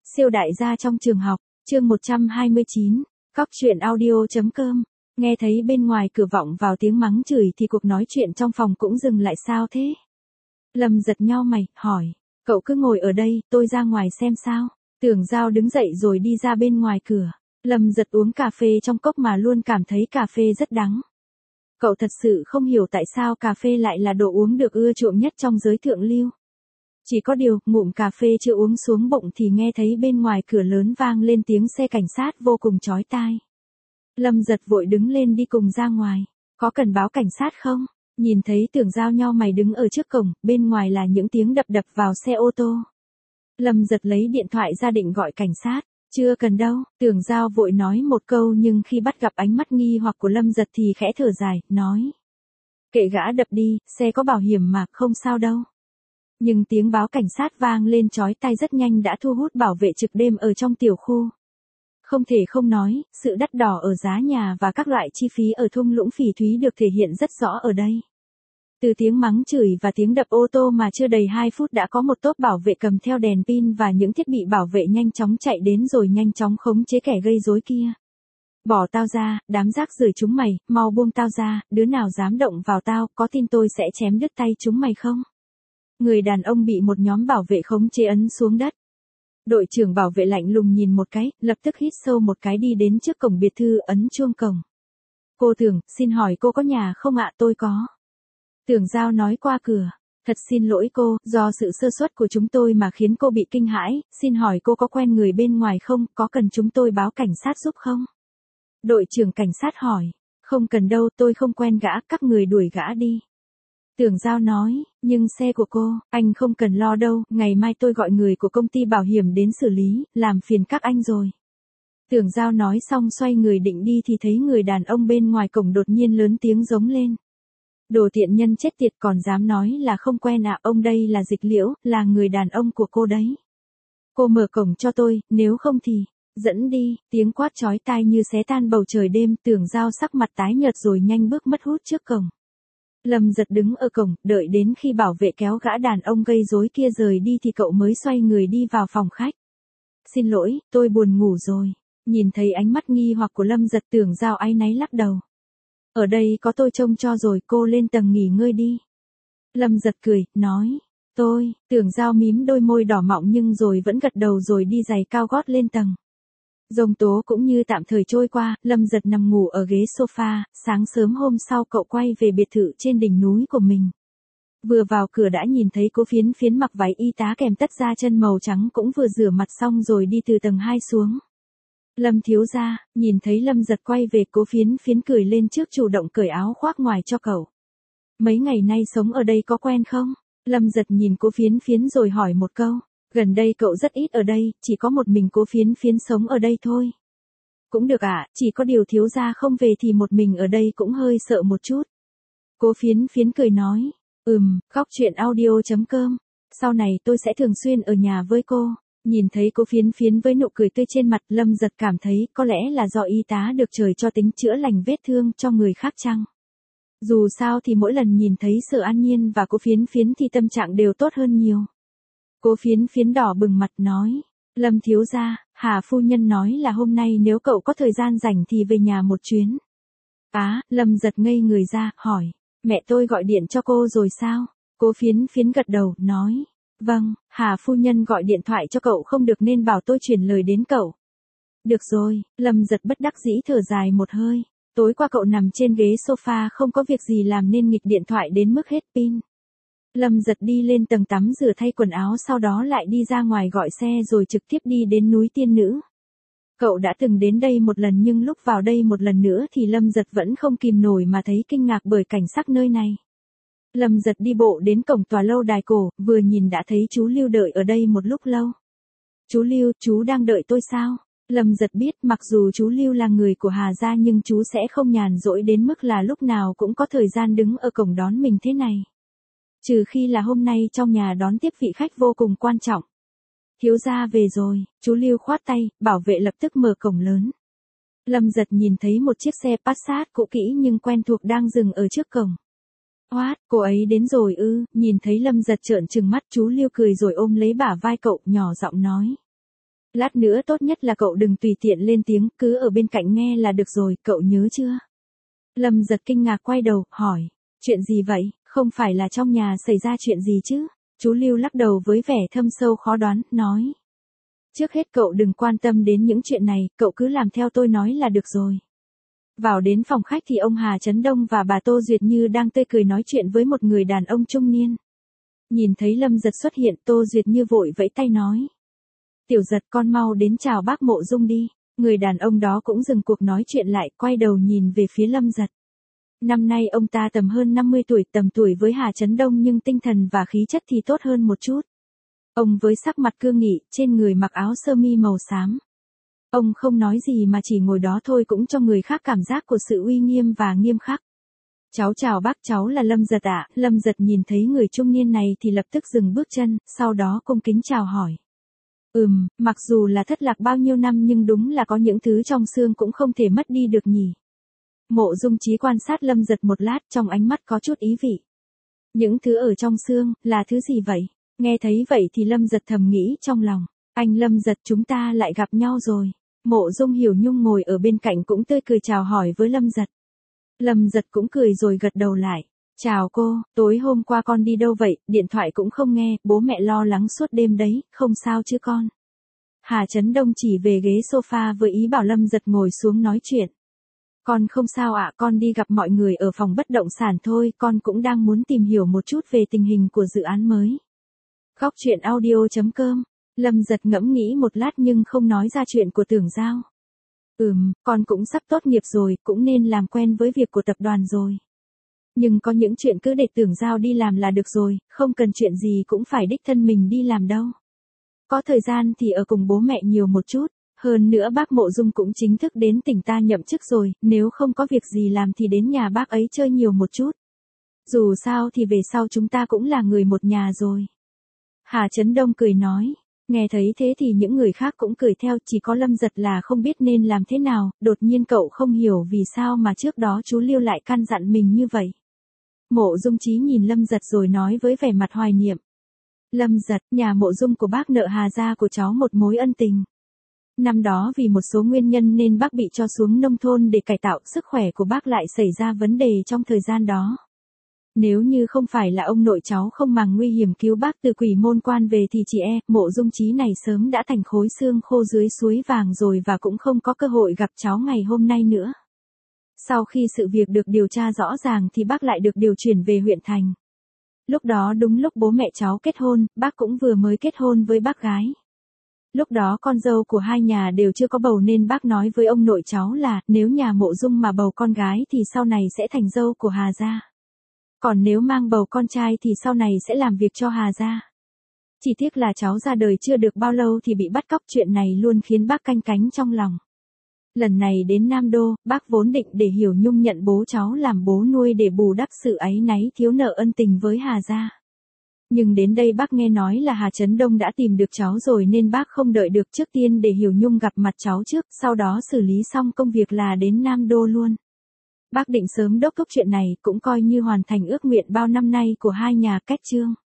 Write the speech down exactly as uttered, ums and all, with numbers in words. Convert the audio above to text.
Siêu đại gia trong trường học, chương một trăm hai mươi chín, cóc truyện audio.com. Nghe thấy bên ngoài cửa vọng vào tiếng mắng chửi thì cuộc nói chuyện trong phòng cũng dừng lại. Sao thế? Lâm Giật nhau mày, hỏi. Cậu cứ ngồi ở đây, tôi ra ngoài xem sao. Tưởng Giao đứng dậy rồi đi ra bên ngoài cửa. Lâm Giật uống cà phê trong cốc mà luôn cảm thấy cà phê rất đắng. Cậu thật sự không hiểu tại sao cà phê lại là đồ uống được ưa chuộng nhất trong giới thượng lưu. Chỉ có điều, ngụm cà phê chưa uống xuống bụng thì nghe thấy bên ngoài cửa lớn vang lên tiếng xe cảnh sát vô cùng chói tai. Lâm Giật vội đứng lên đi cùng ra ngoài. Có cần báo cảnh sát không? Nhìn thấy Tưởng Giao nhau mày đứng ở trước cổng, bên ngoài là những tiếng đập đập vào xe ô tô. Lâm Giật lấy điện thoại ra định gọi cảnh sát. Chưa cần đâu, Tưởng Giao vội nói một câu nhưng khi bắt gặp ánh mắt nghi hoặc của Lâm Giật thì khẽ thở dài, nói. Kệ gã đập đi, xe có bảo hiểm mà, không sao đâu. Nhưng tiếng báo cảnh sát vang lên chói tai rất nhanh đã thu hút bảo vệ trực đêm ở trong tiểu khu. Không thể không nói, sự đắt đỏ ở giá nhà và các loại chi phí ở thung lũng phỉ thúy được thể hiện rất rõ ở đây. Từ tiếng mắng chửi và tiếng đập ô tô mà chưa đầy hai phút đã có một tốp bảo vệ cầm theo đèn pin và những thiết bị bảo vệ nhanh chóng chạy đến rồi nhanh chóng khống chế kẻ gây rối kia. Bỏ tao ra, đám rác rưởi chúng mày, mau buông tao ra, đứa nào dám động vào tao, có tin tôi sẽ chém đứt tay chúng mày không? Người đàn ông bị một nhóm bảo vệ khống chế ấn xuống đất. Đội trưởng bảo vệ lạnh lùng nhìn một cái, lập tức hít sâu một cái đi đến trước cổng biệt thự ấn chuông cổng. Cô Tưởng, xin hỏi cô có nhà không ạ? Tôi có. Tưởng Giao nói qua cửa. Thật xin lỗi cô, do sự sơ suất của chúng tôi mà khiến cô bị kinh hãi, xin hỏi cô có quen người bên ngoài không, có cần chúng tôi báo cảnh sát giúp không? Đội trưởng cảnh sát hỏi. Không cần đâu, tôi không quen gã, các người đuổi gã đi. Tưởng Giao nói, nhưng xe của cô, anh không cần lo đâu, ngày mai tôi gọi người của công ty bảo hiểm đến xử lý, làm phiền các anh rồi. Tưởng Giao nói xong xoay người định đi thì thấy người đàn ông bên ngoài cổng đột nhiên lớn tiếng giống lên. Đồ tiện nhân chết tiệt còn dám nói là không quen à, ông đây là Dịch Liễu, là người đàn ông của cô đấy. Cô mở cổng cho tôi, nếu không thì, dẫn đi, tiếng quát chói tai như xé tan bầu trời đêm. Tưởng Giao sắc mặt tái nhợt rồi nhanh bước mất hút trước cổng. Lâm Giật đứng ở cổng, đợi đến khi bảo vệ kéo gã đàn ông gây rối kia rời đi thì cậu mới xoay người đi vào phòng khách. Xin lỗi, tôi buồn ngủ rồi. Nhìn thấy ánh mắt nghi hoặc của Lâm Giật, Tưởng Giao áy náy lắc đầu. Ở đây có tôi trông cho rồi, cô lên tầng nghỉ ngơi đi. Lâm Giật cười, nói. Tôi, Tưởng Giao mím đôi môi đỏ mọng nhưng rồi vẫn gật đầu rồi đi giày cao gót lên tầng. Giông tố cũng như tạm thời trôi qua, Lâm Giật nằm ngủ ở ghế sofa, sáng sớm hôm sau cậu quay về biệt thự trên đỉnh núi của mình. Vừa vào cửa đã nhìn thấy cô Phiến Phiến mặc váy y tá kèm tất da chân màu trắng cũng vừa rửa mặt xong rồi đi từ tầng hai xuống. Lâm thiếu gia, nhìn thấy Lâm Giật quay về, cô Phiến Phiến cười lên trước chủ động cởi áo khoác ngoài cho cậu. Mấy ngày nay sống ở đây có quen không? Lâm Giật nhìn cô Phiến Phiến rồi hỏi một câu. Gần đây cậu rất ít ở đây, chỉ có một mình cô Phiến Phiến sống ở đây thôi. Cũng được ạ, à, chỉ có điều thiếu gia không về thì một mình ở đây cũng hơi sợ một chút. Cô Phiến Phiến cười nói, ừm, cóc truyện audio.com. Sau này tôi sẽ thường xuyên ở nhà với cô. Nhìn thấy cô Phiến Phiến với nụ cười tươi trên mặt, Lâm Giật cảm thấy có lẽ là do y tá được trời cho tính chữa lành vết thương cho người khác chăng. Dù sao thì mỗi lần nhìn thấy Sở An Nhiên và cô Phiến Phiến thì tâm trạng đều tốt hơn nhiều. Cô Phiến Phiến đỏ bừng mặt nói, Lâm thiếu gia, Hà phu nhân nói là hôm nay nếu cậu có thời gian rảnh thì về nhà một chuyến. Á, Lâm Giật ngây người ra, hỏi, mẹ tôi gọi điện cho cô rồi sao? Cô Phiến Phiến gật đầu, nói, vâng, Hà phu nhân gọi điện thoại cho cậu không được nên bảo tôi truyền lời đến cậu. Được rồi, Lâm Giật bất đắc dĩ thở dài một hơi, tối qua cậu nằm trên ghế sofa không có việc gì làm nên nghịch điện thoại đến mức hết pin. Lâm Giật đi lên tầng tắm rửa thay quần áo sau đó lại đi ra ngoài gọi xe rồi trực tiếp đi đến núi Tiên Nữ. Cậu đã từng đến đây một lần nhưng lúc vào đây một lần nữa thì Lâm Giật vẫn không kìm nổi mà thấy kinh ngạc bởi cảnh sắc nơi này. Lâm Giật đi bộ đến cổng tòa lâu đài cổ, vừa nhìn đã thấy chú Lưu đợi ở đây một lúc lâu. Chú Lưu, chú đang đợi tôi sao? Lâm Giật biết mặc dù chú Lưu là người của Hà gia nhưng chú sẽ không nhàn rỗi đến mức là lúc nào cũng có thời gian đứng ở cổng đón mình thế này. Trừ khi là hôm nay trong nhà đón tiếp vị khách vô cùng quan trọng. Thiếu gia về rồi, chú Lưu khoát tay, bảo vệ lập tức mở cổng lớn. Lâm Giật nhìn thấy một chiếc xe Passat cũ kỹ nhưng quen thuộc đang dừng ở trước cổng. What, cô ấy đến rồi ư? Nhìn thấy Lâm Giật trợn trừng mắt, chú Lưu cười rồi ôm lấy bả vai cậu, nhỏ giọng nói. Lát nữa tốt nhất là cậu đừng tùy tiện lên tiếng, cứ ở bên cạnh nghe là được rồi, cậu nhớ chưa? Lâm Giật kinh ngạc quay đầu, hỏi. Chuyện gì vậy, không phải là trong nhà xảy ra chuyện gì chứ? Chú Lưu lắc đầu với vẻ thâm sâu khó đoán, nói. Trước hết cậu đừng quan tâm đến những chuyện này, cậu cứ làm theo tôi nói là được rồi. Vào đến phòng khách thì ông Hà Chấn Đông và bà Tô Duyệt Như đang tươi cười nói chuyện với một người đàn ông trung niên. Nhìn thấy Lâm Giật xuất hiện, Tô Duyệt Như vội vẫy tay nói. Tiểu Giật, con mau đến chào bác Mộ Dung đi. Người đàn ông đó cũng dừng cuộc nói chuyện lại, quay đầu nhìn về phía Lâm Giật. Năm nay ông ta tầm hơn năm mươi tuổi, tầm tuổi với Hà Chấn Đông nhưng tinh thần và khí chất thì tốt hơn một chút. Ông với sắc mặt cương nghị, trên người mặc áo sơ mi màu xám. Ông không nói gì mà chỉ ngồi đó thôi cũng cho người khác cảm giác của sự uy nghiêm và nghiêm khắc. Cháu chào bác, cháu là Lâm Giật ạ. Lâm Giật nhìn thấy người trung niên này thì lập tức dừng bước chân, sau đó cung kính chào hỏi. Ừm, mặc dù là thất lạc bao nhiêu năm nhưng đúng là có những thứ trong xương cũng không thể mất đi được nhỉ. Mộ Dung Chí quan sát Lâm Giật một lát, trong ánh mắt có chút ý vị. Những thứ ở trong xương, là thứ gì vậy? Nghe thấy vậy thì Lâm Giật thầm nghĩ trong lòng. Anh Lâm Giật, chúng ta lại gặp nhau rồi. Mộ Dung Hiểu Nhung ngồi ở bên cạnh cũng tươi cười chào hỏi với Lâm Giật. Lâm Giật cũng cười rồi gật đầu lại. Chào cô, tối hôm qua con đi đâu vậy, điện thoại cũng không nghe, bố mẹ lo lắng suốt đêm đấy, không sao chứ con. Hà Chấn Đông chỉ về ghế sofa với ý bảo Lâm Giật ngồi xuống nói chuyện. Con không sao ạ, con đi gặp mọi người ở phòng bất động sản thôi, con cũng đang muốn tìm hiểu một chút về tình hình của dự án mới. Góc truyện audio chấm com. Lâm Giật ngẫm nghĩ một lát nhưng không nói ra chuyện của Tưởng Giao. Ừm, con cũng sắp tốt nghiệp rồi, cũng nên làm quen với việc của tập đoàn rồi. Nhưng có những chuyện cứ để Tưởng Giao đi làm là được rồi, không cần chuyện gì cũng phải đích thân mình đi làm đâu. Có thời gian thì ở cùng bố mẹ nhiều một chút, hơn nữa bác Mộ Dung cũng chính thức đến tỉnh ta nhậm chức rồi, nếu không có việc gì làm thì đến nhà bác ấy chơi nhiều một chút. Dù sao thì về sau chúng ta cũng là người một nhà rồi. Hà Chấn Đông cười nói. Nghe thấy thế thì những người khác cũng cười theo, chỉ có Lâm Giật là không biết nên làm thế nào, đột nhiên cậu không hiểu vì sao mà trước đó chú Lưu lại căn dặn mình như vậy. Mộ Dung Chí nhìn Lâm Giật rồi nói với vẻ mặt hoài niệm. Lâm Giật, nhà Mộ Dung của bác nợ Hà gia của cháu một mối ân tình. Năm đó vì một số nguyên nhân nên bác bị cho xuống nông thôn để cải tạo, sức khỏe của bác lại xảy ra vấn đề trong thời gian đó. Nếu như không phải là ông nội cháu không màng nguy hiểm cứu bác từ quỷ môn quan về thì chị e, Mộ Dung Chí này sớm đã thành khối xương khô dưới suối vàng rồi và cũng không có cơ hội gặp cháu ngày hôm nay nữa. Sau khi sự việc được điều tra rõ ràng thì bác lại được điều chuyển về huyện thành. Lúc đó đúng lúc bố mẹ cháu kết hôn, bác cũng vừa mới kết hôn với bác gái. Lúc đó con dâu của hai nhà đều chưa có bầu nên bác nói với ông nội cháu là nếu nhà Mộ Dung mà bầu con gái thì sau này sẽ thành dâu của Hà gia. Còn nếu mang bầu con trai thì sau này sẽ làm việc cho Hà gia. Chỉ tiếc là cháu ra đời chưa được bao lâu thì bị bắt cóc, chuyện này luôn khiến bác canh cánh trong lòng. Lần này đến Nam Đô, bác vốn định để Hiểu Nhung nhận bố cháu làm bố nuôi để bù đắp sự áy náy thiếu nợ ân tình với Hà gia. Nhưng đến đây bác nghe nói là Hà Chấn Đông đã tìm được cháu rồi nên bác không đợi được, trước tiên để Hiểu Nhung gặp mặt cháu trước, sau đó xử lý xong công việc là đến Nam Đô luôn. Bác định sớm đốc thúc chuyện này cũng coi như hoàn thành ước nguyện bao năm nay của hai nhà. Kết chương.